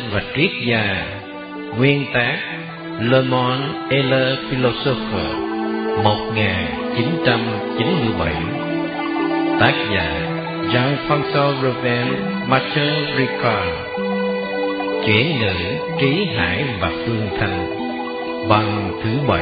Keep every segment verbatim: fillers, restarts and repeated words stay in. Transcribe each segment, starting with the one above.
và triết gia. Nguyên tác Le Monde et le Philosophe, một nghìn chín trăm chín mươi bảy. Tác giả Jean-François Revel, Martin Ricard. Chuyển ngữ Trí Hải và Phương Thanh. Bằng thứ bảy.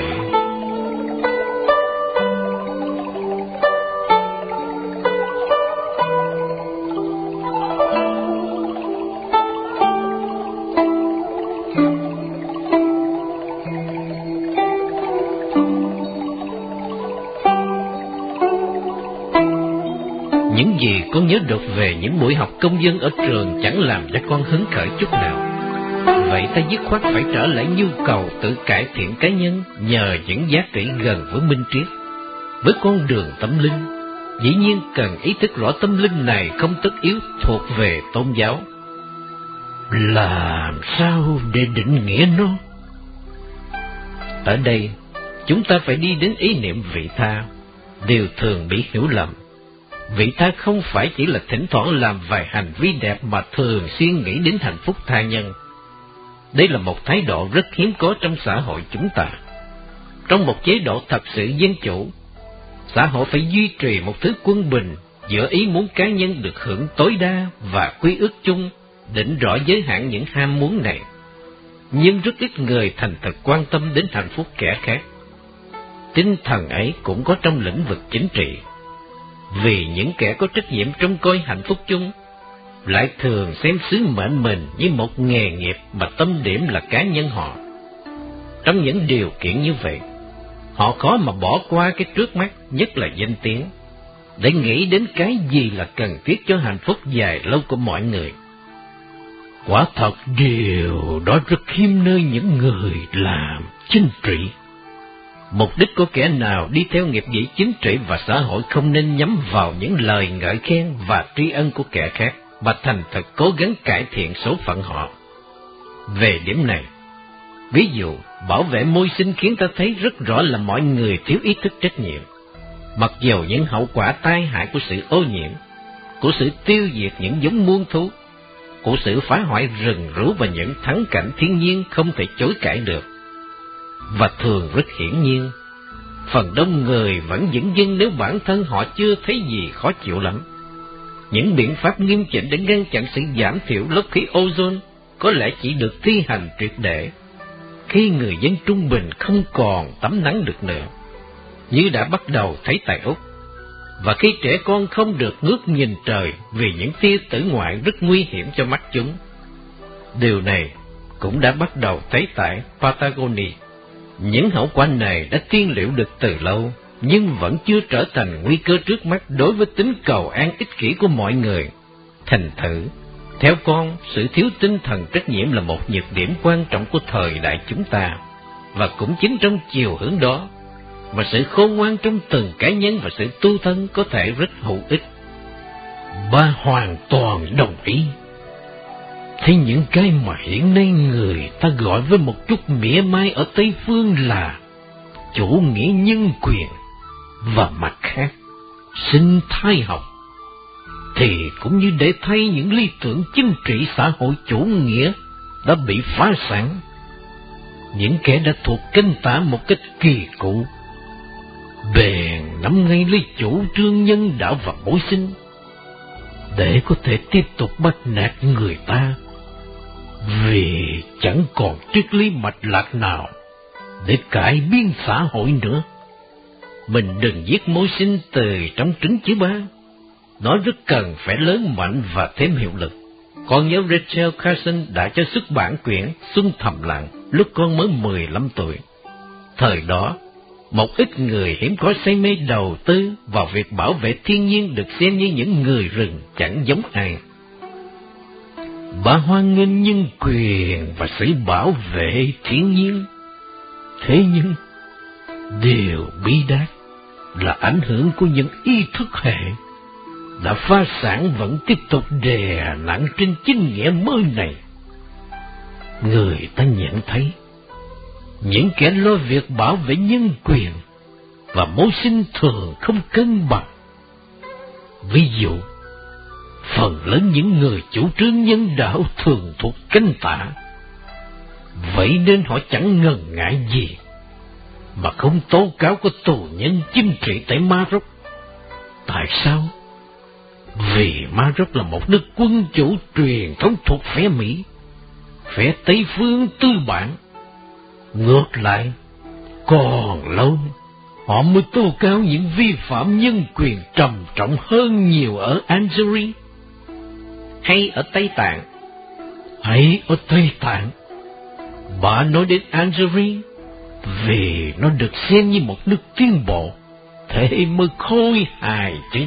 Những gì con nhớ được về những buổi học công dân ở trường chẳng làm cho con hứng khởi chút nào. Vậy ta dứt khoát phải trở lại nhu cầu tự cải thiện cá nhân nhờ những giá trị gần với minh triết. Với con đường tâm linh, dĩ nhiên cần ý thức rõ tâm linh này không tất yếu thuộc về tôn giáo. Làm sao để định nghĩa nó? Ở đây, chúng ta phải đi đến ý niệm vị tha, điều thường bị hiểu lầm. Vị tha không phải chỉ là thỉnh thoảng làm vài hành vi đẹp mà thường xuyên nghĩ đến hạnh phúc tha nhân. Đây là một thái độ rất hiếm có trong xã hội chúng ta. Trong một chế độ thật sự dân chủ, xã hội phải duy trì một thứ quân bình giữa ý muốn cá nhân được hưởng tối đa và quy ước chung, định rõ giới hạn những ham muốn này. Nhưng rất ít người thành thực quan tâm đến hạnh phúc kẻ khác. Tinh thần ấy cũng có trong lĩnh vực chính trị. Vì những kẻ có trách nhiệm trông coi hạnh phúc chung lại thường xem sứ mệnh mình như một nghề nghiệp mà tâm điểm là cá nhân họ. Trong những điều kiện như vậy, họ khó mà bỏ qua cái trước mắt, nhất là danh tiếng, để nghĩ đến cái gì là cần thiết cho hạnh phúc dài lâu của mọi người. Quả thật điều đó rất hiếm nơi những người làm chính trị. Mục đích của kẻ nào đi theo nghiệp vụ chính trị và xã hội không nên nhắm vào những lời ngợi khen và tri ân của kẻ khác, mà thành thật cố gắng cải thiện số phận họ. Về điểm này, ví dụ, bảo vệ môi sinh khiến ta thấy rất rõ là mọi người thiếu ý thức trách nhiệm. Mặc dù những hậu quả tai hại của sự ô nhiễm, của sự tiêu diệt những giống muôn thú, của sự phá hoại rừng rú và những thắng cảnh thiên nhiên không thể chối cãi được. Và thường rất hiển nhiên, phần đông người vẫn dửng dưng nếu bản thân họ chưa thấy gì khó chịu lắm. Những biện pháp nghiêm chỉnh để ngăn chặn sự giảm thiểu lớp khí ozone có lẽ chỉ được thi hành triệt để khi người dân trung bình không còn tắm nắng được nữa, như đã bắt đầu thấy tại Úc, và khi trẻ con không được ngước nhìn trời vì những tia tử ngoại rất nguy hiểm cho mắt chúng. Điều này cũng đã bắt đầu thấy tại Patagonia. Những hậu quả này đã tiên liệu được từ lâu, nhưng vẫn chưa trở thành nguy cơ trước mắt đối với tính cầu an ích kỷ của mọi người. Thành thử, theo con, sự thiếu tinh thần trách nhiệm là một nhược điểm quan trọng của thời đại chúng ta, và cũng chính trong chiều hướng đó mà sự khôn ngoan trong từng cá nhân và sự tu thân có thể rất hữu ích. Ba hoàn toàn đồng ý. Thế những cái mà hiện nay người ta gọi với một chút mỉa mai ở Tây Phương là chủ nghĩa nhân quyền, và mặt khác, sinh thái học, thì cũng như để thay những lý tưởng chính trị xã hội chủ nghĩa đã bị phá sản. Những kẻ đã thuộc canh tả một cách kỳ cựu, bèn nắm ngay lấy chủ trương nhân đạo và bổ sinh, để có thể tiếp tục bắt nạt người ta, vì chẳng còn triết lý mạch lạc nào để cải biến xã hội nữa. Mình đừng giết mối sinh từ trong trứng chữ ba. Nó rất cần phải lớn mạnh và thêm hiệu lực. Con nhớ Rachel Carson đã cho xuất bản quyển Xuân Thầm Lặng lúc con mới mười lăm tuổi. Thời đó, một ít người hiếm có say mê đầu tư vào việc bảo vệ thiên nhiên được xem như những người rừng chẳng giống ai. Bà hoan nghênh nhân quyền và sự bảo vệ thiên nhiên. Thế nhưng, điều bi đát là ảnh hưởng của những ý thức hệ đã phá sản vẫn tiếp tục đè nặng trên chính nghĩa mới này. Người ta nhận thấy, những kẻ lo việc bảo vệ nhân quyền và mối sinh thường không cân bằng. Ví dụ, phần lớn những người chủ trương nhân đạo thường thuộc cánh tả. Vậy nên họ chẳng ngần ngại gì mà không tố cáo có tù nhân chính trị tại Maroc. Tại sao? Vì Maroc là một nước quân chủ truyền thống thuộc phe Mỹ, phe Tây phương tư bản. Ngược lại, còn lâu họ mới tố cáo những vi phạm nhân quyền trầm trọng hơn nhiều ở Algeria hay ở Tây Tạng. Hay ở Tây Tạng, bà nói đến Algeria vì nó được xem như một nước tiến bộ, thế mới khôi hài chứ.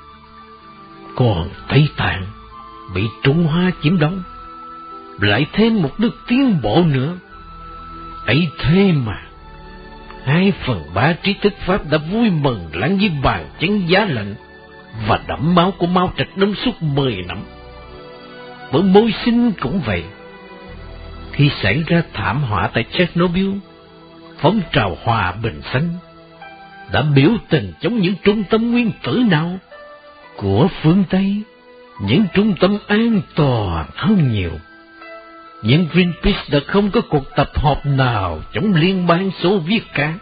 Còn Tây Tạng bị Trung Hoa chiếm đóng, lại thêm một nước tiến bộ nữa. Ấy thế mà hai phần ba trí thức Pháp đã vui mừng lắng với bàn chấn giá lạnh và đẫm máu của Mao Trạch Đông suốt mười năm. Bởi môi sinh cũng vậy. Khi xảy ra thảm họa tại Chernobyl, phong trào hòa bình xanh đã biểu tình chống những trung tâm nguyên tử nào của phương Tây, những trung tâm an toàn hơn nhiều. Nhưng Greenpeace đã không có cuộc tập họp nào chống Liên bang Xô Viết cả.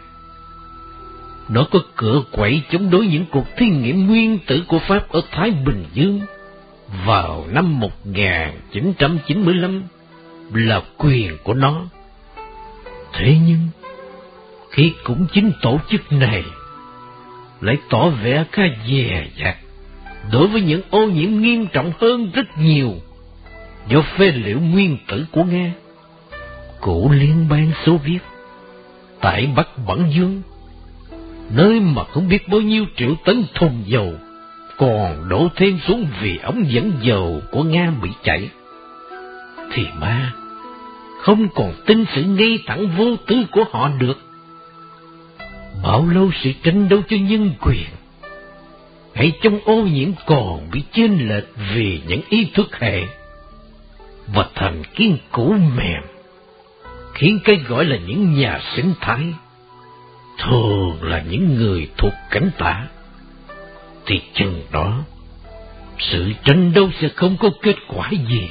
Nó có cửa quậy chống đối những cuộc thí nghiệm nguyên tử của Pháp ở Thái Bình Dương vào năm một nghìn chín trăm chín mươi lăm là quyền của nó. Thế nhưng, khi cũng chính tổ chức này lại tỏ vẻ khá dè dặt đối với những ô nhiễm nghiêm trọng hơn rất nhiều do phế liệu nguyên tử của Nga, của Liên bang Xô Viết, tại Bắc Bẩn Dương, nơi mà không biết bao nhiêu triệu tấn thùng dầu còn đổ thêm xuống vì ống dẫn dầu của Nga bị chảy, thì ma không còn tin sự ngay thẳng vô tư của họ được. Bao lâu sự tranh đấu cho nhân quyền hay trong ô nhiễm còn bị chênh lệch vì những ý thức hệ và thành kiến cũ mềm, khiến cái gọi là những nhà sinh thái, thường là những người thuộc cánh tả, thì chừng đó sự tranh đấu sẽ không có kết quả gì.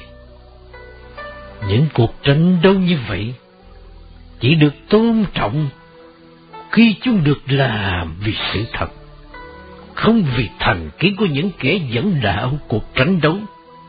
Những cuộc tranh đấu như vậy chỉ được tôn trọng khi chúng được làm vì sự thật, không vì thành kiến của những kẻ dẫn đạo cuộc tranh đấu.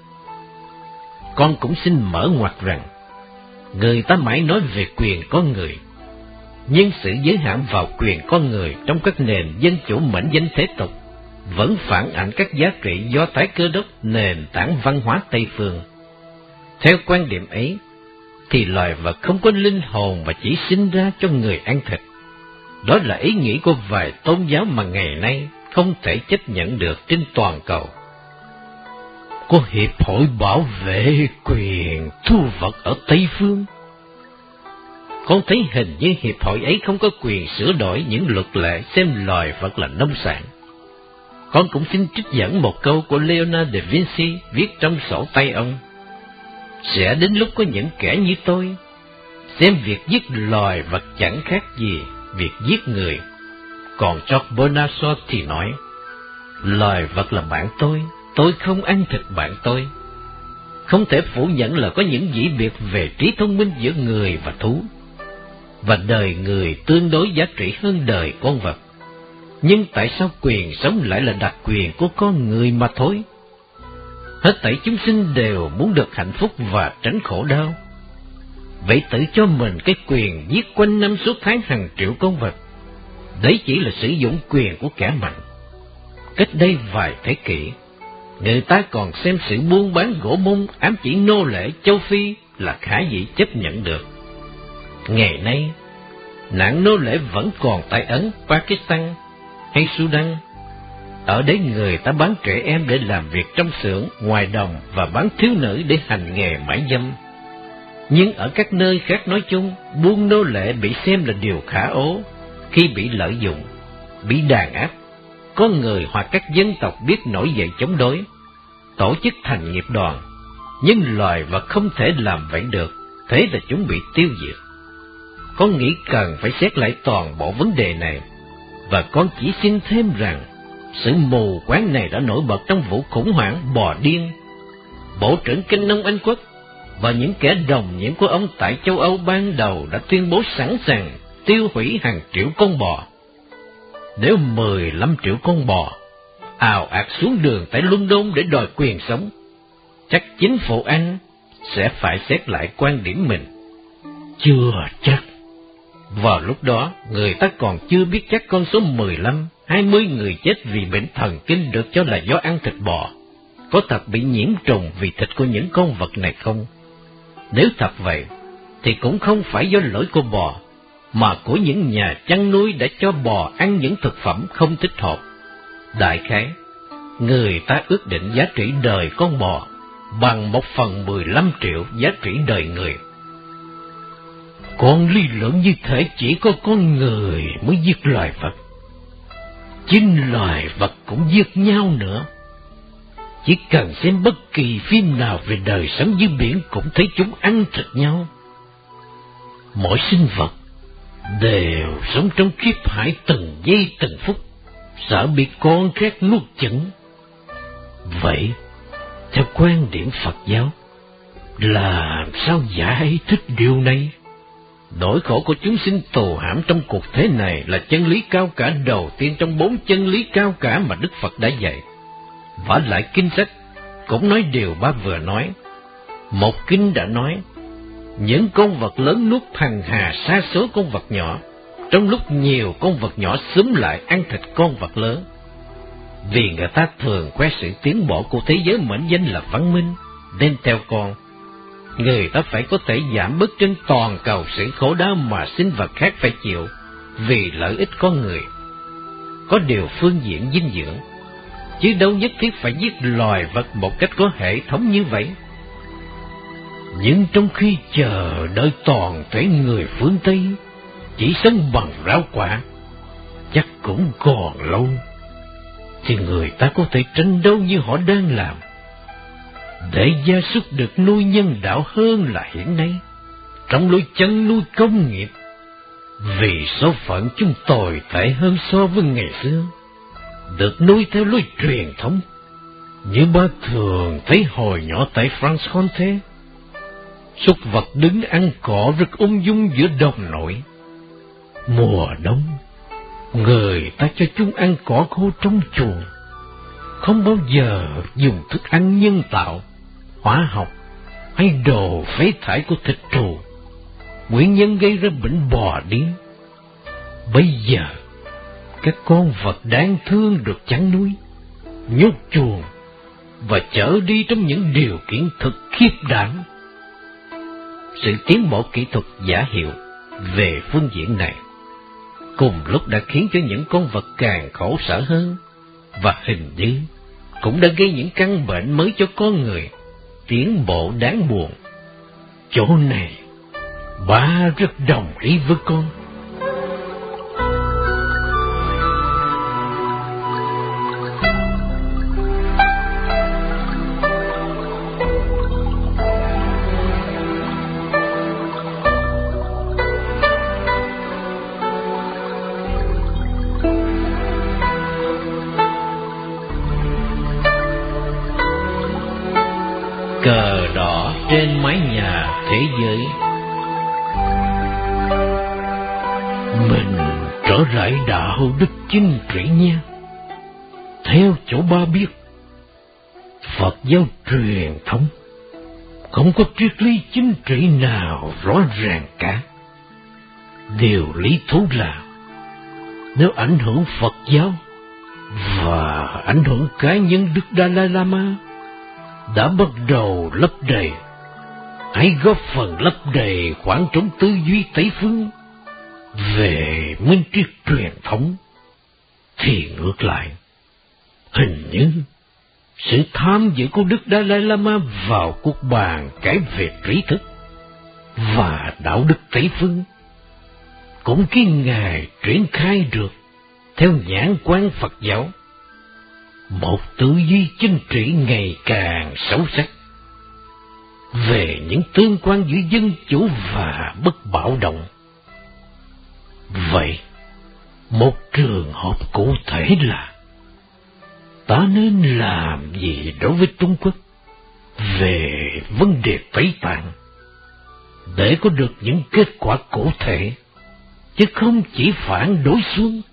Con cũng xin mở ngoặt rằng, người ta mãi nói về quyền con người, nhưng sự giới hạn vào quyền con người trong các nền dân chủ mệnh danh thế tục vẫn phản ảnh các giá trị do Thái Cơ Đốc nền tảng văn hóa Tây phương. Theo quan điểm ấy, thì loài vật không có linh hồn mà chỉ sinh ra cho người ăn thịt. Đó là ý nghĩ của vài tôn giáo mà ngày nay không thể chấp nhận được trên toàn cầu. Có hiệp hội bảo vệ quyền thu vật ở Tây phương. Con thấy hình như hiệp hội ấy không có quyền sửa đổi những luật lệ xem loài vật là nông sản. Con cũng xin trích dẫn một câu của Leonardo da Vinci viết trong sổ tay ông. Sẽ đến lúc có những kẻ như tôi xem việc giết loài vật chẳng khác gì việc giết người. Còn George Bonasso thì nói, loài vật là bạn tôi, tôi không ăn thịt bạn tôi. Không thể phủ nhận là có những dĩ biệt về trí thông minh giữa người và thú, và đời người tương đối giá trị hơn đời con vật. Nhưng tại sao quyền sống lại là đặc quyền của con người mà thôi? Hết thảy chúng sinh đều muốn được hạnh phúc và tránh khổ đau. Vậy tự cho mình cái quyền giết quanh năm suốt tháng hàng triệu con vật. Đấy chỉ là sử dụng quyền của kẻ mạnh. Cách đây vài thế kỷ, người ta còn xem sự buôn bán gỗ mung ám chỉ nô lệ châu Phi là khả dĩ chấp nhận được. Ngày nay, nạn nô lệ vẫn còn tại Ấn, Pakistan hay Sudan. Ở đấy người ta bán trẻ em để làm việc trong xưởng, ngoài đồng và bán thiếu nữ để hành nghề mãi dâm. Nhưng ở các nơi khác nói chung, buôn nô lệ bị xem là điều khả ố khi bị lợi dụng, bị đàn áp. Có người hoặc các dân tộc biết nổi dậy chống đối, tổ chức thành nghiệp đoàn, nhưng loài vật không thể làm vậy được, thế là chúng bị tiêu diệt. Con nghĩ cần phải xét lại toàn bộ vấn đề này, và con chỉ xin thêm rằng, Sự mù quáng này đã nổi bật trong vụ khủng hoảng bò điên. Bộ trưởng Kinh nông Anh Quốc và những kẻ đồng nhiễm của ông tại châu Âu ban đầu đã tuyên bố sẵn sàng tiêu hủy hàng triệu con bò. Nếu mười lăm triệu con bò ào ạt xuống đường tại London để đòi quyền sống, chắc chính phủ Anh sẽ phải xét lại quan điểm mình. Chưa chắc. Vào lúc đó, người ta còn chưa biết chắc con số mười lăm, hai mươi người chết vì bệnh thần kinh được cho là do ăn thịt bò có thật bị nhiễm trùng vì thịt của những con vật này không. Nếu thật vậy, thì cũng không phải do lỗi của bò, mà của những nhà chăn nuôi đã cho bò ăn những thực phẩm không thích hợp. Đại khái, người ta ước định giá trị đời con bò bằng một phần mười lăm triệu giá trị đời người. Con lý luận như thể chỉ có con người mới giết loài vật. Chính loài vật cũng giết nhau nữa. Chỉ cần xem bất kỳ phim nào về đời sống dưới biển cũng thấy chúng ăn thịt nhau. Mỗi sinh vật đều sống trong kiếp hải từng giây từng phút, sợ bị con khác nuốt chửng. Vậy, theo quan điểm Phật giáo, làm sao giải thích điều này? Nỗi khổ của chúng sinh tù hãm trong cuộc thế này là chân lý cao cả đầu tiên trong bốn chân lý cao cả mà Đức Phật đã dạy. Vả lại kinh sách cũng nói điều ba vừa nói. Một kinh đã nói, những con vật lớn nuốt hằng hà sa số con vật nhỏ, trong lúc nhiều con vật nhỏ xúm lại ăn thịt con vật lớn. Vì người ta thường khoe sự tiến bộ của thế giới mệnh danh là văn minh, nên theo con, người ta phải có thể giảm bớt trên toàn cầu sự khổ đau mà sinh vật khác phải chịu vì lợi ích con người. Có điều phương diện dinh dưỡng, chứ đâu nhất thiết phải giết loài vật một cách có hệ thống như vậy. Nhưng trong khi chờ đợi toàn thể người phương Tây chỉ sống bằng rau quả, chắc cũng còn lâu, thì người ta có thể tranh đấu như họ đang làm, để gia súc được nuôi nhân đạo hơn là hiện nay, trong lối chăn nuôi công nghiệp, vì số phận chúng tồi tệ hơn so với ngày xưa, được nuôi theo lối truyền thống, như ba thường thấy hồi nhỏ tại France-Comté. Súc vật đứng ăn cỏ rất ung dung giữa đồng nội. Mùa đông, người ta cho chúng ăn cỏ khô trong chuồng, không bao giờ dùng thức ăn nhân tạo, hóa học hay đồ phế thải của thịt trù, nguyên nhân gây ra bệnh bò điên. Bây giờ, các con vật đáng thương được chăn nuôi, nhốt chuồng và chở đi trong những điều kiện thực khiếp đảm. Sự tiến bộ kỹ thuật giả hiệu về phương diện này cùng lúc đã khiến cho những con vật càng khổ sở hơn, và hình như cũng đã gây những căn bệnh mới cho con người, tiến bộ đáng buồn. Chỗ này, ba rất đồng ý với con. Cờ đỏ trên mái nhà thế giới. Mình trở lại đạo đức chính trị nha. Theo chỗ ba biết, Phật giáo truyền thống không có triết lý chính trị nào rõ ràng cả. Điều lý thú là nếu ảnh hưởng Phật giáo và ảnh hưởng cá nhân Đức Dalai Lama đã bắt đầu lấp đầy, hãy góp phần lấp đầy khoảng trống tư duy Tây phương về minh triết truyền thống, thì ngược lại, hình như sự tham dự của Đức Dalai Lama vào cuộc bàn cãi về trí thức và đạo đức Tây phương cũng khiến Ngài triển khai được, theo nhãn quan Phật giáo, một tư duy chính trị ngày càng xấu sắc về những tương quan giữa dân chủ và bất bạo động. Vậy, một trường hợp cụ thể là ta nên làm gì đối với Trung Quốc về vấn đề Tây Tạng để có được những kết quả cụ thể, chứ không chỉ phản đối xuống.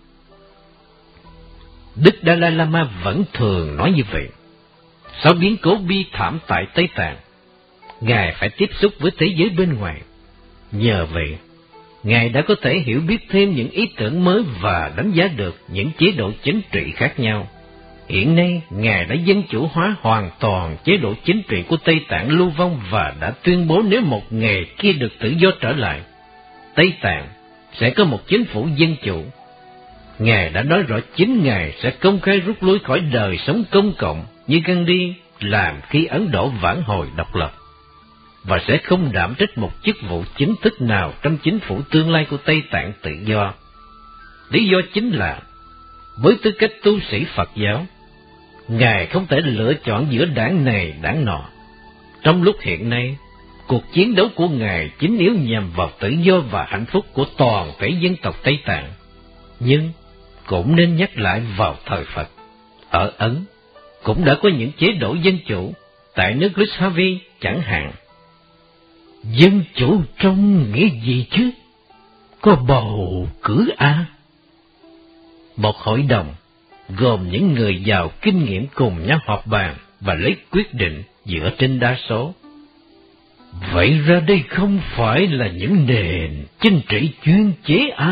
Đức Dalai Lama vẫn thường nói như vậy. Sau biến cố bi thảm tại Tây Tạng, Ngài phải tiếp xúc với thế giới bên ngoài. Nhờ vậy, Ngài đã có thể hiểu biết thêm những ý tưởng mới và đánh giá được những chế độ chính trị khác nhau. Hiện nay, Ngài đã dân chủ hóa hoàn toàn chế độ chính trị của Tây Tạng lưu vong và đã tuyên bố nếu một ngày kia được tự do trở lại, Tây Tạng sẽ có một chính phủ dân chủ. Ngài đã nói rõ chính Ngài sẽ công khai rút lui khỏi đời sống công cộng như Gandhi làm khi Ấn Độ vãn hồi độc lập, và sẽ không đảm trách một chức vụ chính thức nào trong chính phủ tương lai của Tây Tạng tự do. Lý do chính là, với tư cách tu sĩ Phật giáo, Ngài không thể lựa chọn giữa đảng này đảng nọ. Trong lúc hiện nay, cuộc chiến đấu của Ngài chính yếu nhằm vào tự do và hạnh phúc của toàn thể dân tộc Tây Tạng. Nhưng cũng nên nhắc lại vào thời Phật, ở Ấn cũng đã có những chế độ dân chủ, tại nước Lushavi chẳng hạn. Dân chủ trong nghĩa gì chứ? Có bầu cử à? Một hội đồng gồm những người giàu kinh nghiệm cùng nhau họp bàn và lấy quyết định dựa trên đa số. Vậy ra đây không phải là những nền chính trị chuyên chế à?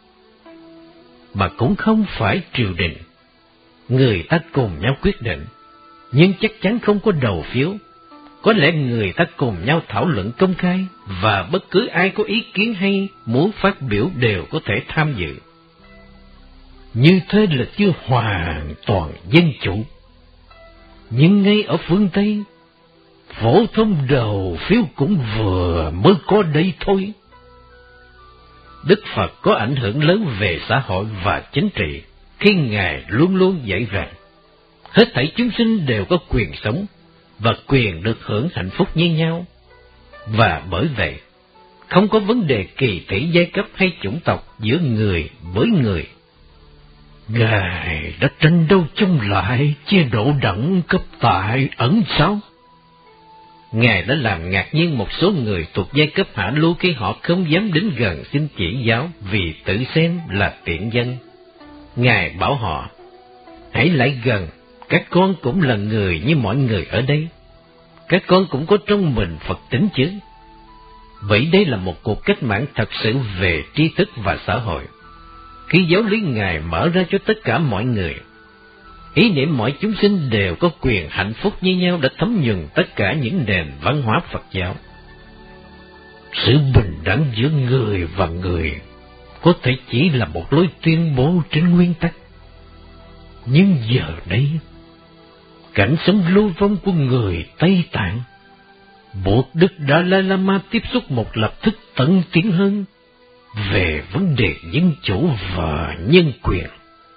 Mà cũng không phải triều đình. Người ta cùng nhau quyết định, nhưng chắc chắn không có đầu phiếu. Có lẽ người ta cùng nhau thảo luận công khai, và bất cứ ai có ý kiến hay muốn phát biểu đều có thể tham dự. Như thế là chưa hoàn toàn dân chủ. Nhưng ngay ở phương Tây, phổ thông đầu phiếu cũng vừa mới có đây thôi. Đức Phật có ảnh hưởng lớn về xã hội và chính trị khi Ngài luôn luôn dạy rằng hết thảy chúng sinh đều có quyền sống và quyền được hưởng hạnh phúc như nhau. Và bởi vậy, không có vấn đề kỳ thị giai cấp hay chủng tộc giữa người với người. Ngài đã tranh đấu chống lại chế độ đẳng cấp tại Ấn sao? Ngài đã làm ngạc nhiên một số người thuộc giai cấp hạ lưu khi họ không dám đến gần xin chỉ giáo vì tự xem là tiện dân. Ngài bảo họ, hãy lại gần, các con cũng là người như mọi người ở đây. Các con cũng có trong mình Phật tính chứ. Vậy đây là một cuộc cách mạng thật sự về tri thức và xã hội. Khi giáo lý Ngài mở ra cho tất cả mọi người, ý niệm mọi chúng sinh đều có quyền hạnh phúc như nhau đã thấm nhuần tất cả những nền văn hóa Phật giáo. Sự bình đẳng giữa người và người có thể chỉ là một lối tuyên bố trên nguyên tắc. Nhưng giờ đây, cảnh sống lưu vong của người Tây Tạng buộc Đức Dalai Lama tiếp xúc một lập thức tận tiến hơn về vấn đề dân chủ và nhân quyền.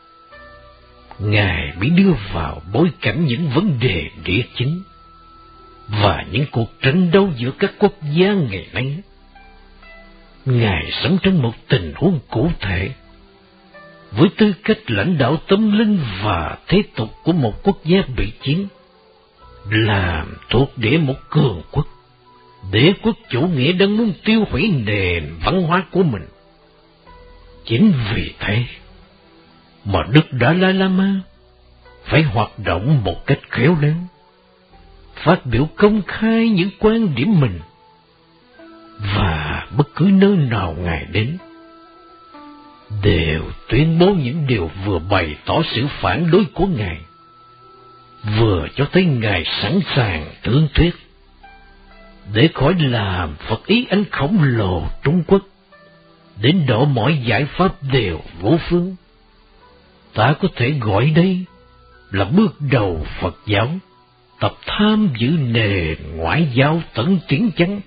Ngài bị đưa vào bối cảnh những vấn đề địa chính và những cuộc tranh đấu giữa các quốc gia ngày nay. Ngài sống trong một tình huống cụ thể, với tư cách lãnh đạo tâm linh và thế tục của một quốc gia bị chiến, làm thuộc địa một cường quốc. Đế quốc chủ nghĩa đang muốn tiêu hủy nền văn hóa của mình. Chính vì thế mà Đức Dalai Lama phải hoạt động một cách khéo léo, phát biểu công khai những quan điểm mình, và bất cứ nơi nào Ngài đến đều tuyên bố những điều vừa bày tỏ sự phản đối của Ngài, vừa cho thấy Ngài sẵn sàng thương thuyết để khỏi làm Phật ý anh khổng lồ Trung Quốc, đến độ mọi giải pháp đều vô phương. Ta có thể gọi đây là bước đầu Phật giáo tập tham giữ nền ngoại giao tận tiến chăng?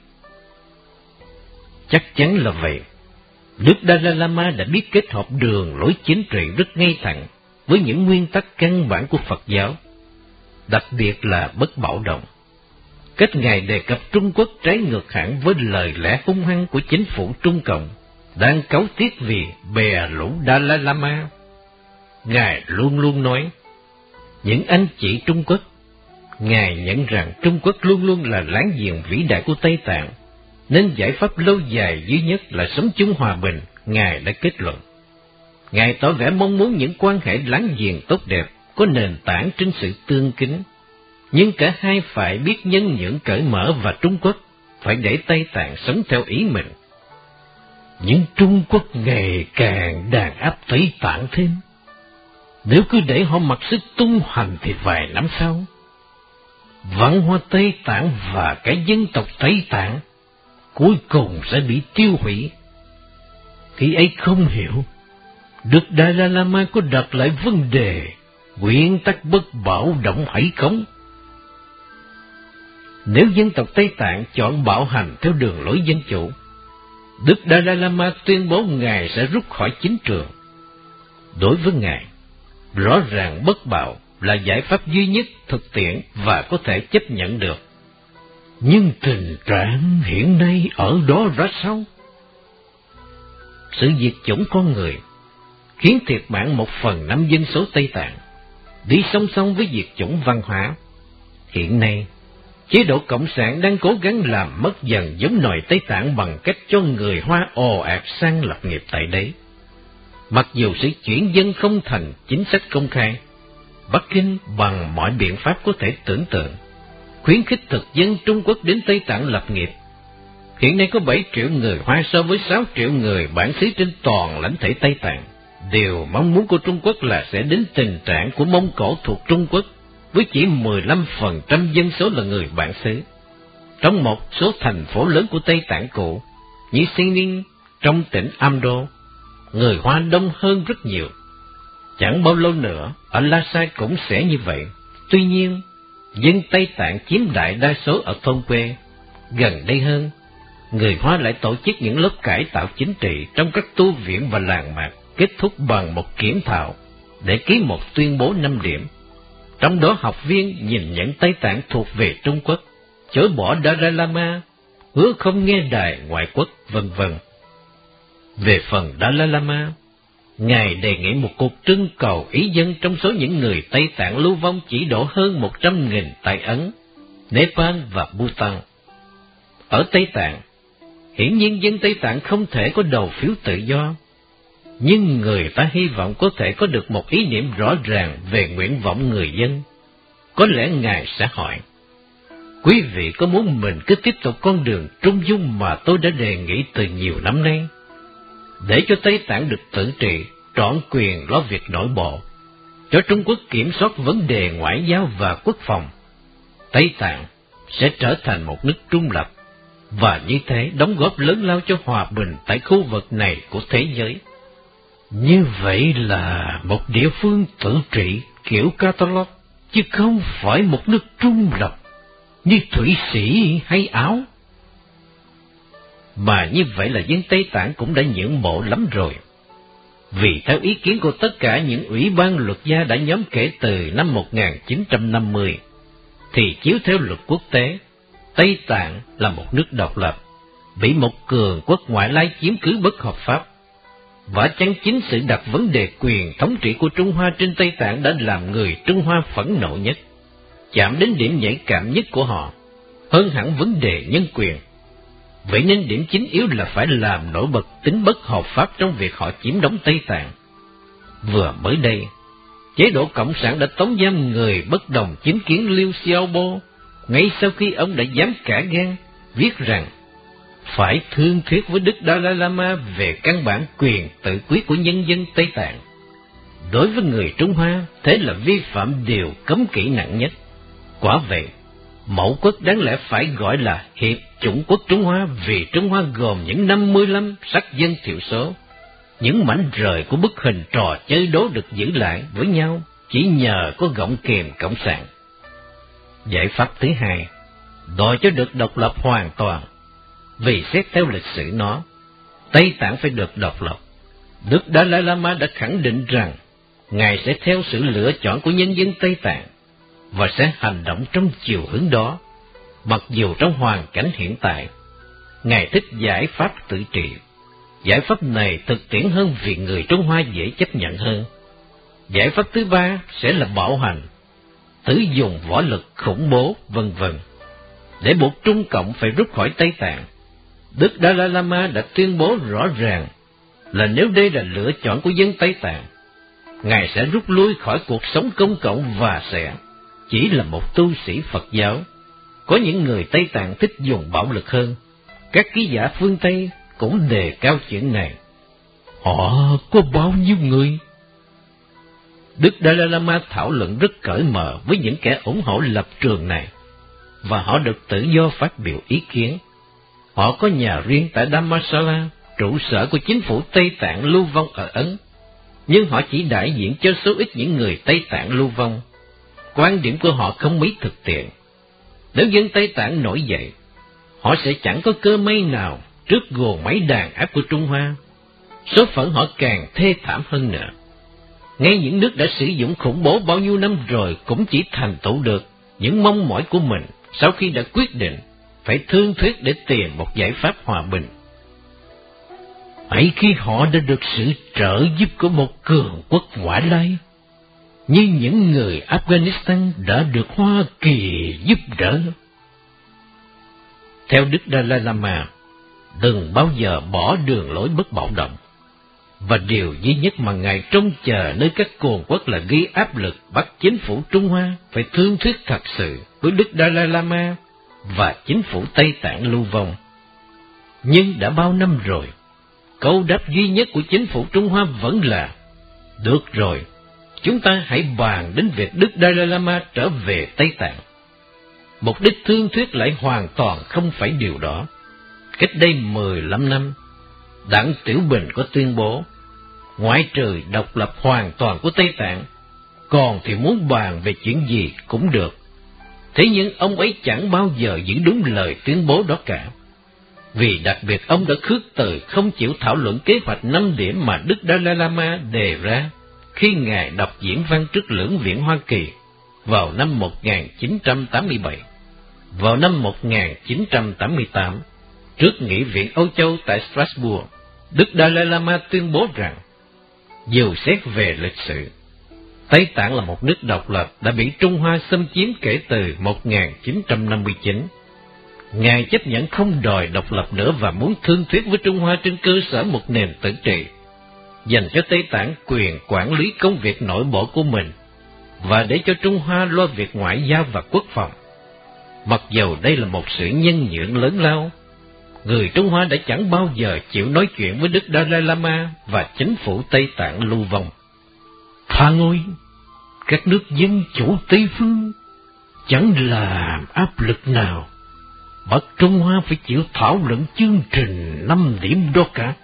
Chắc chắn là vậy. Đức Dalai Lama đã biết kết hợp đường lối chính trị rất ngay thẳng với những nguyên tắc căn bản của Phật giáo, đặc biệt là bất bạo động. Cách Ngài đề cập Trung Quốc trái ngược hẳn với lời lẽ hung hăng của chính phủ Trung Cộng đang cáu tiết vì bè lũ Dalai Lama. Ngài luôn luôn nói, những anh chị Trung Quốc. Ngài nhận rằng Trung Quốc luôn luôn là láng giềng vĩ đại của Tây Tạng, nên giải pháp lâu dài duy nhất là sống chung hòa bình, Ngài đã kết luận. Ngài tỏ vẻ mong muốn những quan hệ láng giềng tốt đẹp, có nền tảng trên sự tương kính, nhưng cả hai phải biết nhân nhượng cởi mở và Trung Quốc phải để Tây Tạng sống theo ý mình. Nhưng Trung Quốc ngày càng đàn áp Tây Tạng thêm. Nếu cứ để họ mặc sức tung hoành thì vài năm sau, văn hóa Tây Tạng và cái dân tộc Tây Tạng cuối cùng sẽ bị tiêu hủy. Khi ấy không hiểu, Đức Dalai Lama có đặt lại vấn đề nguyên tắc bất bạo động hãy cống. Nếu dân tộc Tây Tạng chọn bạo hành theo đường lối dân chủ, Đức Dalai Lama tuyên bố Ngài sẽ rút khỏi chính trường. Đối với Ngài, rõ ràng bất bạo là giải pháp duy nhất thực tiễn và có thể chấp nhận được. Nhưng tình trạng hiện nay ở đó ra sao? Sự diệt chủng con người khiến thiệt mạng một phần năm dân số Tây Tạng, đi song song với diệt chủng văn hóa. Hiện nay, chế độ Cộng sản đang cố gắng làm mất dần giống nòi Tây Tạng bằng cách cho người Hoa ồ ạt sang lập nghiệp tại đấy. Mặc dù sự chuyển dân không thành chính sách công khai, Bắc Kinh bằng mọi biện pháp có thể tưởng tượng khuyến khích thực dân Trung Quốc đến Tây Tạng lập nghiệp. Hiện nay có bảy triệu người Hoa so với sáu triệu người bản xứ trên toàn lãnh thổ Tây Tạng. Điều mong muốn của Trung Quốc là sẽ đến tình trạng của Mông Cổ thuộc Trung Quốc, với chỉ mười lăm phần trăm dân số là người bản xứ. Trong một số thành phố lớn của Tây Tạng cũ, như Xining trong tỉnh Amdo, người Hoa đông hơn rất nhiều. Chẳng bao lâu nữa, ở Lhasa cũng sẽ như vậy. Tuy nhiên, dân Tây Tạng chiếm đại đa số ở thôn quê. Gần đây hơn, người Hoa lại tổ chức những lớp cải tạo chính trị trong các tu viện và làng mạc, kết thúc bằng một kiểm thảo để ký một tuyên bố năm điểm. Trong đó học viên nhìn nhận Tây Tạng thuộc về Trung Quốc, chối bỏ Dalai Lama, hứa không nghe đài ngoại quốc, vân vân. Về phần Dalai Lama, Ngài đề nghị một cuộc trưng cầu ý dân trong số những người Tây Tạng lưu vong chỉ độ hơn một trăm nghìn tại Ấn, Nepal và Bhutan. Ở Tây Tạng, hiển nhiên dân Tây Tạng không thể có đầu phiếu tự do, nhưng người ta hy vọng có thể có được một ý niệm rõ ràng về nguyện vọng người dân. Có lẽ Ngài sẽ hỏi, quý vị có muốn mình cứ tiếp tục con đường trung dung mà tôi đã đề nghị từ nhiều năm nay, để cho Tây Tạng được tự trị, trọn quyền lo việc nội bộ, cho Trung Quốc kiểm soát vấn đề ngoại giao và quốc phòng, Tây Tạng sẽ trở thành một nước trung lập, và như thế đóng góp lớn lao cho hòa bình tại khu vực này của thế giới. Như vậy là một địa phương tự trị kiểu Catalog, chứ không phải một nước trung lập như Thụy Sĩ hay Áo. Mà như vậy là dân Tây Tạng cũng đã nhượng bộ lắm rồi. Vì theo ý kiến của tất cả những ủy ban luật gia đã nhóm kể từ năm một nghìn chín trăm năm mươi, thì chiếu theo luật quốc tế, Tây Tạng là một nước độc lập, bị một cường quốc ngoại lai chiếm cứ bất hợp pháp. Và chăng chính sự đặt vấn đề quyền thống trị của Trung Hoa trên Tây Tạng đã làm người Trung Hoa phẫn nộ nhất, chạm đến điểm nhạy cảm nhất của họ, hơn hẳn vấn đề nhân quyền. Vậy nên điểm chính yếu là phải làm nổi bật tính bất hợp pháp trong việc họ chiếm đóng Tây Tạng. Vừa mới đây, chế độ Cộng sản đã tống giam người bất đồng chính kiến Liu Xiaobo, ngay sau khi ông đã dám cả gan viết rằng phải thương thuyết với Đức Dalai Lama về căn bản quyền tự quyết của nhân dân Tây Tạng. Đối với người Trung Hoa, thế là vi phạm điều cấm kỵ nặng nhất. Quả vậy, mẫu quốc đáng lẽ phải gọi là Hiệp chủng quốc Trung Hoa, vì Trung Hoa gồm những năm mươi lăm sắc dân thiểu số. Những mảnh rời của bức hình trò chơi đố được giữ lại với nhau chỉ nhờ có gọng kềm Cộng sản. Giải pháp thứ hai, đòi cho được độc lập hoàn toàn. Vì xét theo lịch sử nó, Tây Tạng phải được độc lập. Đức Dalai Lama đã khẳng định rằng Ngài sẽ theo sự lựa chọn của nhân dân Tây Tạng và sẽ hành động trong chiều hướng đó. Mặc dù trong hoàn cảnh hiện tại, Ngài thích giải pháp tự trị. Giải pháp này thực tiễn hơn vì người Trung Hoa dễ chấp nhận hơn. Giải pháp thứ ba sẽ là bạo hành, thử dùng võ lực khủng bố, vân vân, để buộc Trung Cộng phải rút khỏi Tây Tạng. Đức Dalai Lama đã tuyên bố rõ ràng là nếu đây là lựa chọn của dân Tây Tạng, Ngài sẽ rút lui khỏi cuộc sống công cộng và sẽ chỉ là một tu sĩ Phật giáo. Có những người Tây Tạng thích dùng bạo lực hơn. Các ký giả phương Tây cũng đề cao chuyện này. Họ có bao nhiêu người? Đức Dalai Lama thảo luận rất cởi mở với những kẻ ủng hộ lập trường này, và họ được tự do phát biểu ý kiến. Họ có nhà riêng tại Dharamsala, trụ sở của chính phủ Tây Tạng lưu vong ở Ấn, nhưng họ chỉ đại diện cho số ít những người Tây Tạng lưu vong. Quan điểm của họ không mấy thực tiễn. Nếu dân Tây Tạng nổi dậy, họ sẽ chẳng có cơ may nào trước guồng máy đàn áp của Trung Hoa. Số phận họ càng thê thảm hơn nữa. Ngay những nước đã sử dụng khủng bố bao nhiêu năm rồi cũng chỉ thành tựu được những mong mỏi của mình sau khi đã quyết định phải thương thuyết để tìm một giải pháp hòa bình. Ấy khi họ đã được sự trợ giúp của một cường quốc ngoại lai, như những người Afghanistan đã được Hoa Kỳ giúp đỡ. Theo Đức Dalai Lama, đừng bao giờ bỏ đường lối bất bạo động, và điều duy nhất mà Ngài trông chờ nơi các cường quốc là gây áp lực bắt chính phủ Trung Hoa phải thương thuyết thật sự với Đức Dalai Lama và chính phủ Tây Tạng lưu vong. Nhưng đã bao năm rồi, câu đáp duy nhất của chính phủ Trung Hoa vẫn là: được rồi, chúng ta hãy bàn đến việc Đức Dalai Lama trở về Tây Tạng. Mục đích thương thuyết lại hoàn toàn không phải điều đó. Cách đây mười lăm năm, Đặng Tiểu Bình có tuyên bố, ngoại trừ độc lập hoàn toàn của Tây Tạng, còn thì muốn bàn về chuyện gì cũng được. Thế nhưng ông ấy chẳng bao giờ giữ đúng lời tuyên bố đó cả. Vì đặc biệt ông đã khước từ không chịu thảo luận kế hoạch năm điểm mà Đức Dalai Lama đề ra khi Ngài đọc diễn văn trước Lưỡng viện Hoa Kỳ vào năm một nghìn chín trăm tám mươi bảy. Vào năm một nghìn chín trăm tám mươi tám, trước Nghị viện Âu Châu tại Strasbourg, Đức Dalai Lama tuyên bố rằng, dù xét về lịch sử, Tây Tạng là một nước độc lập đã bị Trung Hoa xâm chiếm kể từ một nghìn chín trăm năm mươi chín. Ngài chấp nhận không đòi độc lập nữa và muốn thương thuyết với Trung Hoa trên cơ sở một nền tự trị, dành cho Tây Tạng quyền quản lý công việc nội bộ của mình, và để cho Trung Hoa lo việc ngoại giao và quốc phòng. Mặc dầu đây là một sự nhân nhượng lớn lao, người Trung Hoa đã chẳng bao giờ chịu nói chuyện với Đức Dalai Lama và chính phủ Tây Tạng lưu vong. Thang ơi, các nước dân chủ Tây phương chẳng làm áp lực nào bắt Trung Hoa phải chịu thảo luận chương trình năm điểm đó cả.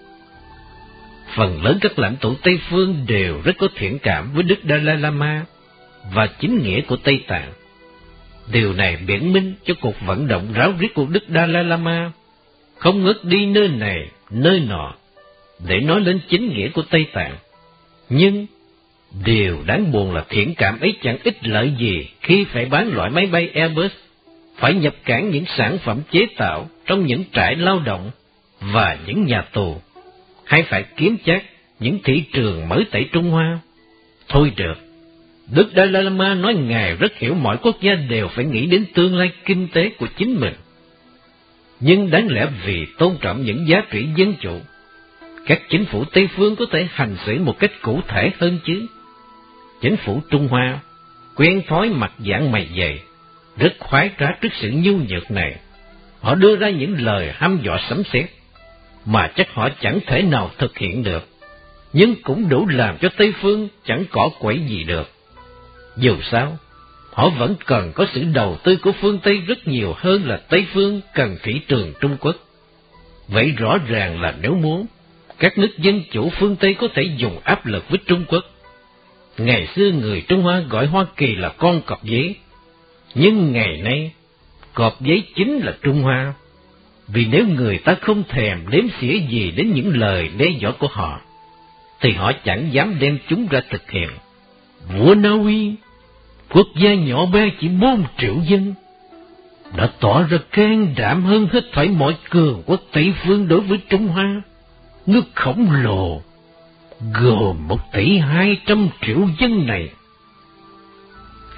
Phần lớn các lãnh tụ Tây phương đều rất có thiện cảm với Đức Dalai Lama và chính nghĩa của Tây Tạng. Điều này biện minh cho cuộc vận động ráo riết của Đức Dalai Lama, không ngớt đi nơi này, nơi nọ, để nói lên chính nghĩa của Tây Tạng. Nhưng điều đáng buồn là thiện cảm ấy chẳng ích lợi gì khi phải bán loại máy bay Airbus, phải nhập cảng những sản phẩm chế tạo trong những trại lao động và những nhà tù, hay phải kiếm chắc những thị trường mới tại Trung Hoa. Thôi được, Đức Dalai Lama nói Ngài rất hiểu mọi quốc gia đều phải nghĩ đến tương lai kinh tế của chính mình. Nhưng đáng lẽ vì tôn trọng những giá trị dân chủ, các chính phủ Tây phương có thể hành xử một cách cụ thể hơn chứ. Chính phủ Trung Hoa quen thói mặt dạng mày dày, rất khoái trá trước sự nhu nhược này. Họ đưa ra những lời hăm dọa sấm sét mà chắc họ chẳng thể nào thực hiện được, nhưng cũng đủ làm cho Tây phương chẳng cỏ quẩy gì được. Dù sao, họ vẫn cần có sự đầu tư của phương Tây rất nhiều hơn là Tây phương cần thị trường Trung Quốc. Vậy rõ ràng là nếu muốn, các nước dân chủ phương Tây có thể dùng áp lực với Trung Quốc. Ngày xưa người Trung Hoa gọi Hoa Kỳ là con cọp giấy, nhưng ngày nay cọp giấy chính là Trung Hoa. Vì nếu người ta không thèm đếm xỉa gì đến những lời đe dọa của họ, thì họ chẳng dám đem chúng ra thực hiện. Vua Na Uy, quốc gia nhỏ bé chỉ bốn triệu dân, đã tỏ ra can đảm hơn hết thảy mọi cường quốc Tây phương đối với Trung Hoa, nước khổng lồ gồm một tỷ hai trăm triệu dân này.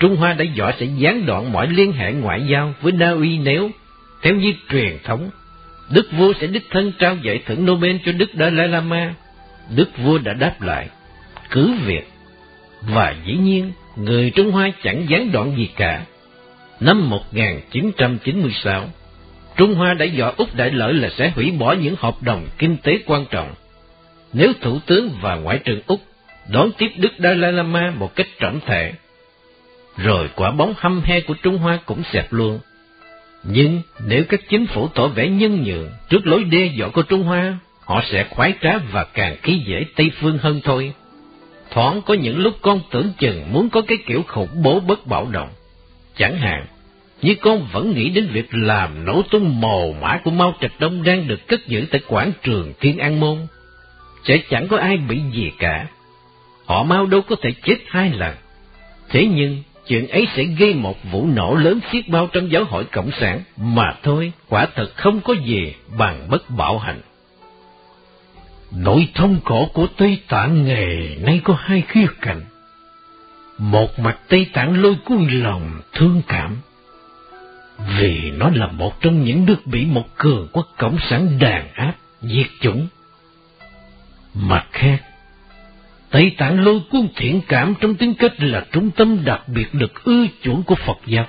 Trung Hoa đã dọa sẽ gián đoạn mọi liên hệ ngoại giao với Na Uy nếu, theo như truyền thống, Đức vua sẽ đích thân trao giải thưởng Nobel cho Đức Dalai Lama. Đức vua đã đáp lại, cứ việc. Và dĩ nhiên, người Trung Hoa chẳng gián đoạn gì cả. Năm một nghìn chín trăm chín mươi sáu, Trung Hoa đã dọa Úc Đại Lợi là sẽ hủy bỏ những hợp đồng kinh tế quan trọng nếu Thủ tướng và Ngoại trưởng Úc đón tiếp Đức Dalai Lama một cách trọng thể. Rồi quả bóng hăm he của Trung Hoa cũng xẹp luôn. Nhưng nếu các chính phủ tỏ vẻ nhân nhượng trước lối đe dọa của Trung Hoa, họ sẽ khoái trá và càng khi dễ Tây phương hơn thôi. Thoáng có những lúc con tưởng chừng muốn có cái kiểu khủng bố bất bạo động. Chẳng hạn, như con vẫn nghĩ đến việc làm nổ tung mồ mã của Mao Trạch Đông đang được cất giữ tại quảng trường Thiên An Môn. Sẽ chẳng có ai bị gì cả. Họ Mao đâu có thể chết hai lần. Thế nhưng, chuyện ấy sẽ gây một vụ nổ lớn xiết bao trong giáo hội Cộng sản, mà thôi, quả thật không có gì bằng bất bạo hành. Nội thông cổ của Tây Tạng ngày nay có hai khía cạnh. Một mặt Tây Tạng lôi cuốn lòng thương cảm, vì nó là một trong những nước bị một cường quốc cộng sản đàn áp, diệt chủng. Mặt khác, Tây Tạng lôi cuốn thiện cảm trong tính cách là trung tâm đặc biệt được ưa chuộng của Phật giáo.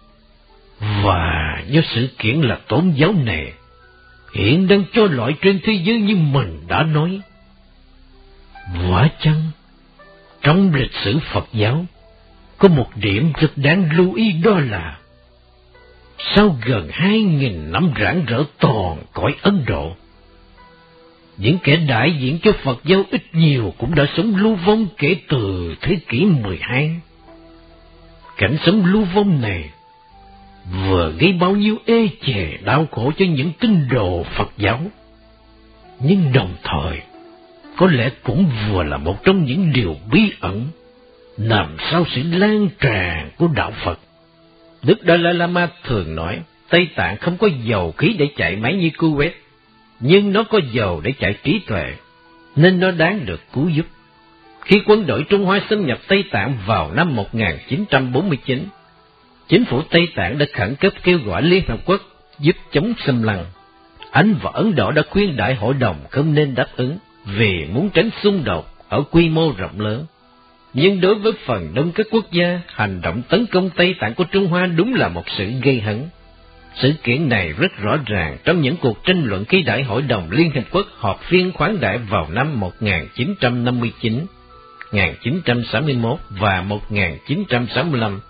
Và do sự kiện là tôn giáo này hiện đang cho loại trên thế giới như mình đã nói. Quả chăng, trong lịch sử Phật giáo, có một điểm rất đáng lưu ý, đó là sau gần hai nghìn năm rạng rỡ toàn cõi Ấn Độ, những kẻ đại diện cho Phật giáo ít nhiều cũng đã sống lưu vong kể từ thế kỷ mười hai. Cảnh sống lưu vong này vừa gây bao nhiêu ê chề đau khổ cho những tín đồ Phật giáo, nhưng đồng thời có lẽ cũng vừa là một trong những điều bí ẩn làm sao sự lan tràn của đạo Phật. Đức Dalai Lama thường nói, Tây Tạng không có dầu khí để chạy máy như Kuwait, nhưng nó có dầu để chạy trí tuệ, nên nó đáng được cứu giúp. Khi quân đội Trung Hoa xâm nhập Tây Tạng vào năm một nghìn chín trăm bốn mươi chín, chính phủ Tây Tạng đã khẩn cấp kêu gọi Liên Hợp Quốc giúp chống xâm lăng. Anh và Ấn Độ đã khuyên Đại hội đồng không nên đáp ứng vì muốn tránh xung đột ở quy mô rộng lớn. Nhưng đối với phần đông các quốc gia, hành động tấn công Tây Tạng của Trung Hoa đúng là một sự gây hấn. Sự kiện này rất rõ ràng trong những cuộc tranh luận khi Đại hội đồng Liên Hợp Quốc họp phiên khoáng đại vào năm một nghìn chín trăm năm mươi chín, một nghìn chín trăm sáu mươi mốt và một nghìn chín trăm sáu mươi lăm.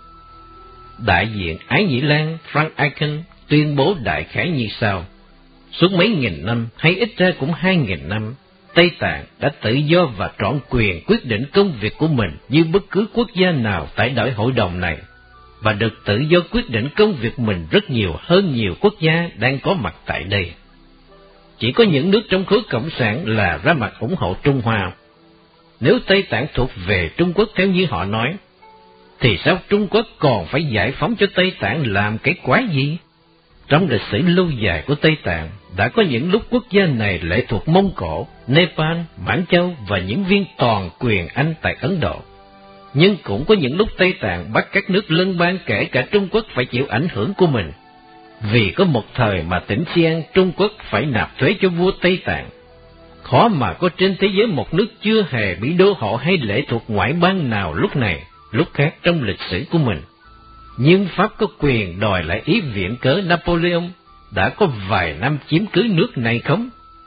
Đại diện Ái Nhĩ Lan Frank Aiken tuyên bố đại khái như sau: suốt mấy nghìn năm, hay ít ra cũng hai nghìn năm, Tây Tạng đã tự do và trọn quyền quyết định công việc của mình như bất cứ quốc gia nào tại Đại hội đồng này, và được tự do quyết định công việc mình rất nhiều hơn nhiều quốc gia đang có mặt tại đây. Chỉ có những nước trong khối cộng sản là ra mặt ủng hộ Trung Hoa. Nếu Tây Tạng thuộc về Trung Quốc theo như họ nói, thì sao Trung Quốc còn phải giải phóng cho Tây Tạng làm cái quái gì? Trong lịch sử lâu dài của Tây Tạng, đã có những lúc quốc gia này lệ thuộc Mông Cổ, Nepal, Mãn Châu và những viên toàn quyền Anh tại Ấn Độ. Nhưng cũng có những lúc Tây Tạng bắt các nước lân bang kể cả Trung Quốc phải chịu ảnh hưởng của mình. Vì có một thời mà tỉnh Xi'an Trung Quốc phải nạp thuế cho vua Tây Tạng. Khó mà có trên thế giới một nước chưa hề bị đô hộ hay lệ thuộc ngoại bang nào lúc này, lúc khác trong lịch sử của mình. Nhưng Pháp có quyền đòi lại ý viện cớ Napoleon đã có vài năm chiếm cứ nước này không?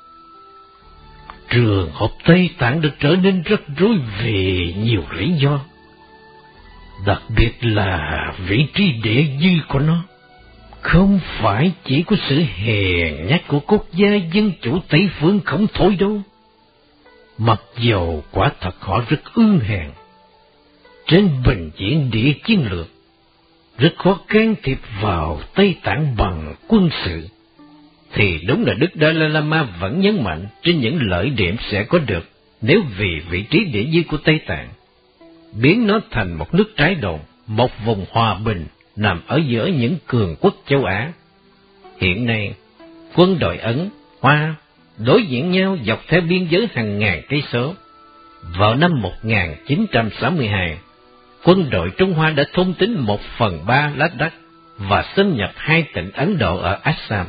Trường hợp Tây Tạng đã trở nên rắc rối vì nhiều lý do, đặc biệt là vị trí địa dư của nó. Không phải chỉ có sự hèn nhát của quốc gia dân chủ Tây phương không thôi đâu. Mặc dầu quả thật họ rất ương hèn, trên bình diện địa chiến lược, rất khó can thiệp vào Tây Tạng bằng quân sự, thì đúng là Đức Dalai Lama vẫn nhấn mạnh trên những lợi điểm sẽ có được nếu vì vị trí địa dư của Tây Tạng, biến nó thành một nước trái đồn, một vùng hòa bình nằm ở giữa những cường quốc châu Á. Hiện nay, quân đội Ấn, Hoa đối diện nhau dọc theo biên giới hàng ngàn cây số. Vào năm một nghìn chín trăm sáu mươi hai, quân đội Trung Hoa đã thôn tính một phần ba Ladakh và xâm nhập hai tỉnh Ấn Độ ở Assam.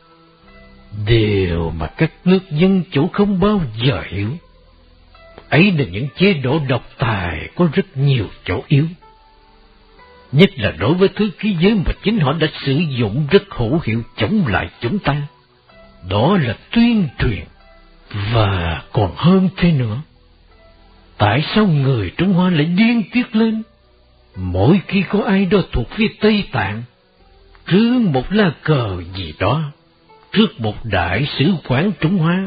Điều mà các nước dân chủ không bao giờ hiểu, ấy là những chế độ độc tài có rất nhiều chỗ yếu, nhất là đối với thứ khí giới mà chính họ đã sử dụng rất hữu hiệu chống lại chúng ta. Đó là tuyên truyền. Và còn hơn thế nữa, tại sao người Trung Hoa lại điên tiết lên mỗi khi có ai đó thuộc phía Tây Tạng trước một lá cờ gì đó, trước một đại sứ quán Trung Hoa?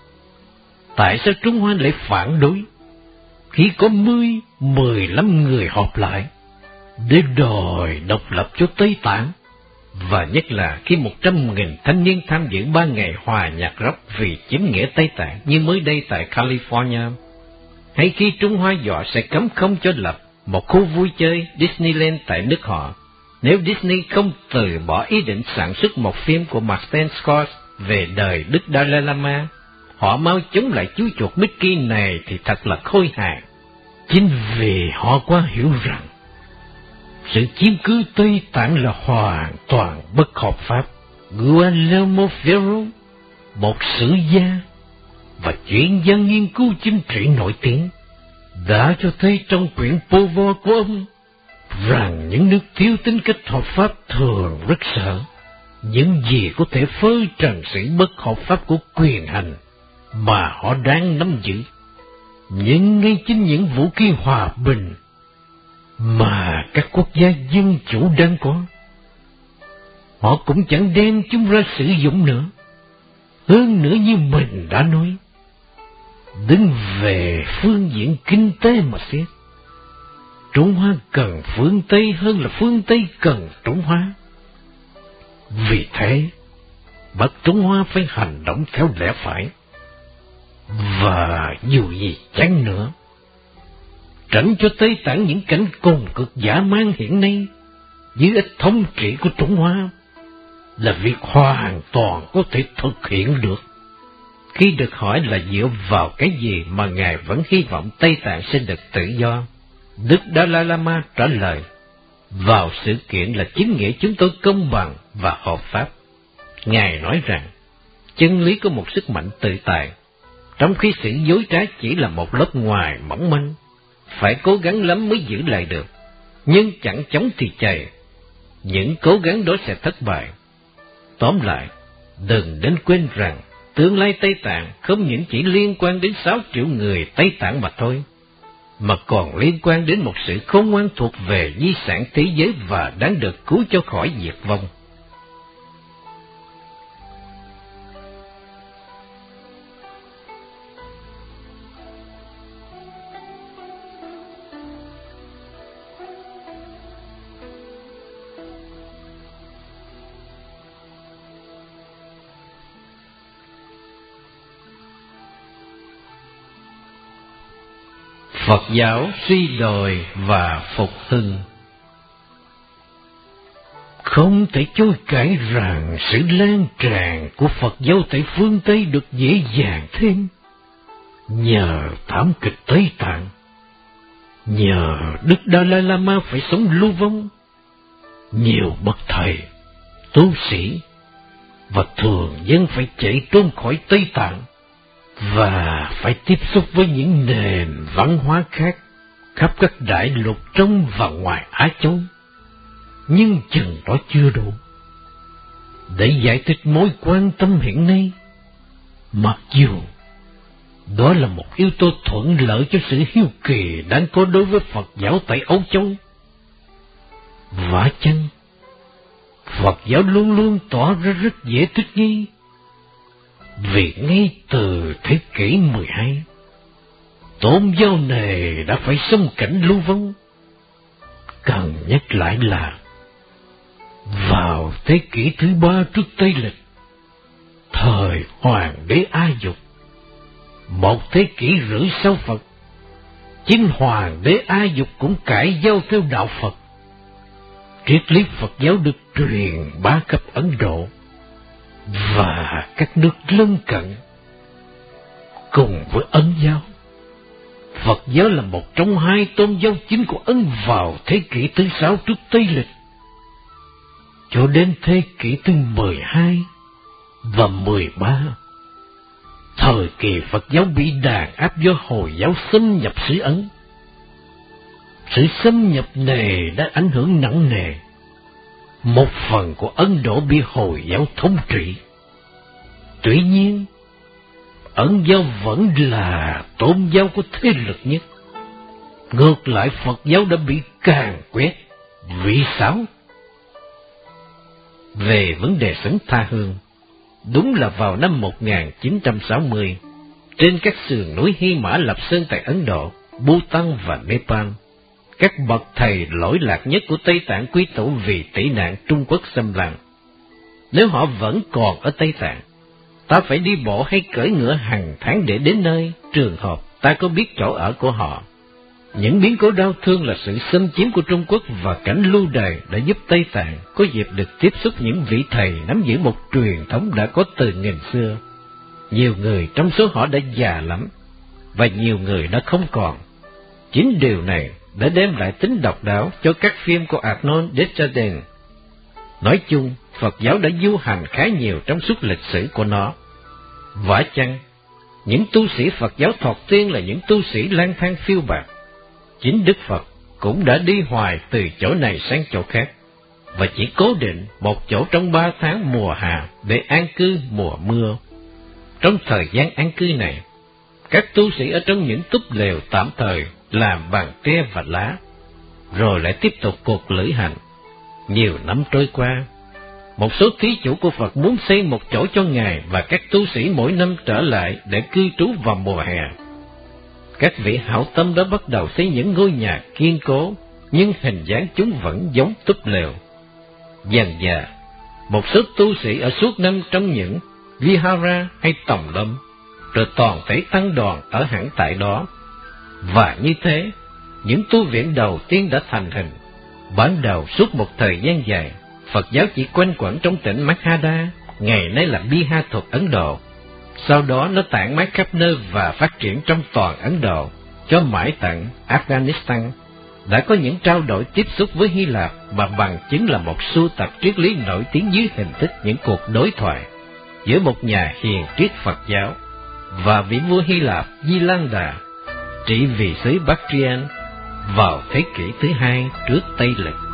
Tại sao Trung Hoa lại phản đối khi có mười, mười lăm người họp lại để đòi độc lập cho Tây Tạng? Và nhất là khi một trăm nghìn thanh niên tham dự ba ngày hòa nhạc rock vì chính nghĩa Tây Tạng như mới đây tại California, hay khi Trung Hoa dọa sẽ cấm không cho lập một khu vui chơi Disneyland tại nước họ nếu Disney không từ bỏ ý định sản xuất một phim của Martin Scorsese về đời Đức Dalai Lama. Họ mau chống lại chú chuột Mickey này thì thật là khôi hài. Chính vì họ quá hiểu rằng sự chiếm cứ Tây Tạng là hoàn toàn bất hợp pháp. Guillermo Ferro, một sử gia và chuyên gia nghiên cứu chính trị nổi tiếng, đã cho thấy trong quyển Povo của ông rằng những nước thiếu tính cách hợp pháp thường rất sợ những gì có thể phơi trần sự bất hợp pháp của quyền hành mà họ đang nắm giữ. Nhưng ngay chính những vũ khí hòa bình mà các quốc gia dân chủ đang có, họ cũng chẳng đem chúng ra sử dụng nữa. Hơn nữa, như mình đã nói, đứng về phương diện kinh tế mà xét, Trung Hoa cần phương Tây hơn là phương Tây cần Trung Hoa. Vì thế, Bắc Trung Hoa phải hành động theo lẽ phải. Và dù gì chăng nữa, tránh cho Tây Tạng những cảnh cùng cực dã man hiện nay dưới ít thống trị của Trung Hoa là việc hoàn toàn có thể thực hiện được. Khi được hỏi là dựa vào cái gì mà Ngài vẫn hy vọng Tây Tạng sẽ được tự do, Đức Dalai Lama trả lời, vào sự kiện là chính nghĩa chúng tôi công bằng và hợp pháp. Ngài nói rằng, chân lý có một sức mạnh tự tại, trong khi sự dối trá chỉ là một lớp ngoài mỏng manh, phải cố gắng lắm mới giữ lại được, nhưng chẳng chống thì chày, những cố gắng đó sẽ thất bại. Tóm lại, đừng đến quên rằng, tương lai Tây Tạng không những chỉ liên quan đến sáu triệu người Tây Tạng mà thôi, mà còn liên quan đến một sự khôn ngoan thuộc về di sản thế giới và đáng được cứu cho khỏi diệt vong. Phật giáo suy đồi và phục hưng. Không thể chối cãi rằng sự lan tràn của Phật giáo tại phương Tây được dễ dàng thêm nhờ thảm kịch Tây Tạng, nhờ Đức Dalai Lama phải sống lưu vong. Nhiều bậc thầy, tu sĩ và thường dân phải chạy trốn khỏi Tây Tạng và phải tiếp xúc với những nền văn hóa khác khắp các đại lục trong và ngoài Á Châu. Nhưng chừng đó chưa đủ để giải thích mối quan tâm hiện nay, mặc dù đó là một yếu tố thuận lợi cho sự hiếu kỳ đang có đối với Phật giáo tại Âu Châu. Vả chăng, Phật giáo luôn luôn tỏ ra rất dễ thích nghi, vì ngay từ thế kỷ mười hai, tôn giáo này đã phải sống cảnh lưu vong. Cần nhắc lại là, vào thế kỷ thứ ba trước Tây Lịch, thời Hoàng đế A Dục, một thế kỷ rưỡi sau Phật, chính Hoàng đế A Dục cũng cải giao theo đạo Phật. Triết lý Phật giáo được truyền bá khắp Ấn Độ và các nước lân cận. Cùng với Ấn giáo, Phật giáo là một trong hai tôn giáo chính của Ấn vào thế kỷ thứ sáu trước Tây lịch. Cho đến thế kỷ thứ mười hai và mười ba, thời kỳ Phật giáo bị đàn áp do Hồi giáo xâm nhập xứ Ấn. Sự xâm nhập này đã ảnh hưởng nặng nề. Một phần của Ấn Độ bị Hồi giáo thống trị. Tuy nhiên, Ấn giáo vẫn là tôn giáo có thế lực nhất. Ngược lại, Phật giáo đã bị càn quét, vị xáo. Về vấn đề sống tha hương, đúng là vào năm một nghìn chín trăm sáu mươi, trên các sườn núi Hy Mã Lạp Sơn tại Ấn Độ, Bhutan và Nepal, các bậc thầy lỗi lạc nhất của Tây Tạng quy tụ vì tị nạn Trung Quốc xâm lăng. Nếu họ vẫn còn ở Tây Tạng, ta phải đi bộ hay cưỡi ngựa hàng tháng để đến nơi, trường hợp ta có biết chỗ ở của họ. Những biến cố đau thương là sự xâm chiếm của Trung Quốc và cảnh lưu đày đã giúp Tây Tạng có dịp được tiếp xúc những vị thầy nắm giữ một truyền thống đã có từ nghìn xưa. Nhiều người trong số họ đã già lắm, và nhiều người đã không còn. Chính điều này đã đem lại tính độc đáo cho các phim của Arnold Desjardins. Nói chung, Phật giáo đã du hành khá nhiều trong suốt lịch sử của nó. Vả chăng, những tu sĩ Phật giáo thọ tiên là những tu sĩ lang thang phiêu bạt. Chính Đức Phật cũng đã đi hoài từ chỗ này sang chỗ khác, và chỉ cố định một chỗ trong ba tháng mùa hạ để an cư mùa mưa. Trong thời gian an cư này, các tu sĩ ở trong những túp lều tạm thời làm bằng tre và lá, rồi lại tiếp tục cuộc lữ hành. Nhiều năm trôi qua, một số thí chủ của Phật muốn xây một chỗ cho Ngài và các tu sĩ mỗi năm trở lại để cư trú vào mùa hè. Các vị hảo tâm đã bắt đầu xây những ngôi nhà kiên cố, nhưng hình dáng chúng vẫn giống túp lều. Dần dà, một số tu sĩ ở suốt năm trong những vihara hay tòng lâm, rồi toàn thể tăng đoàn ở hẳn tại đó. Và như thế, những tu viện đầu tiên đã thành hình. Ban đầu suốt một thời gian dài, Phật giáo chỉ quanh quẩn trong tỉnh Magadha, ngày nay là Bihar thuộc Ấn Độ. Sau đó nó tản mát khắp nơi và phát triển trong toàn Ấn Độ, cho mãi tận Afghanistan. Đã có những trao đổi tiếp xúc với Hy Lạp mà bằng chứng là một sưu tập triết lý nổi tiếng dưới hình thức những cuộc đối thoại giữa một nhà hiền triết Phật giáo và vị vua Hy Lạp Di Lan Đà, trị vì xứ Bactrian vào thế kỷ thứ hai trước Tây lịch.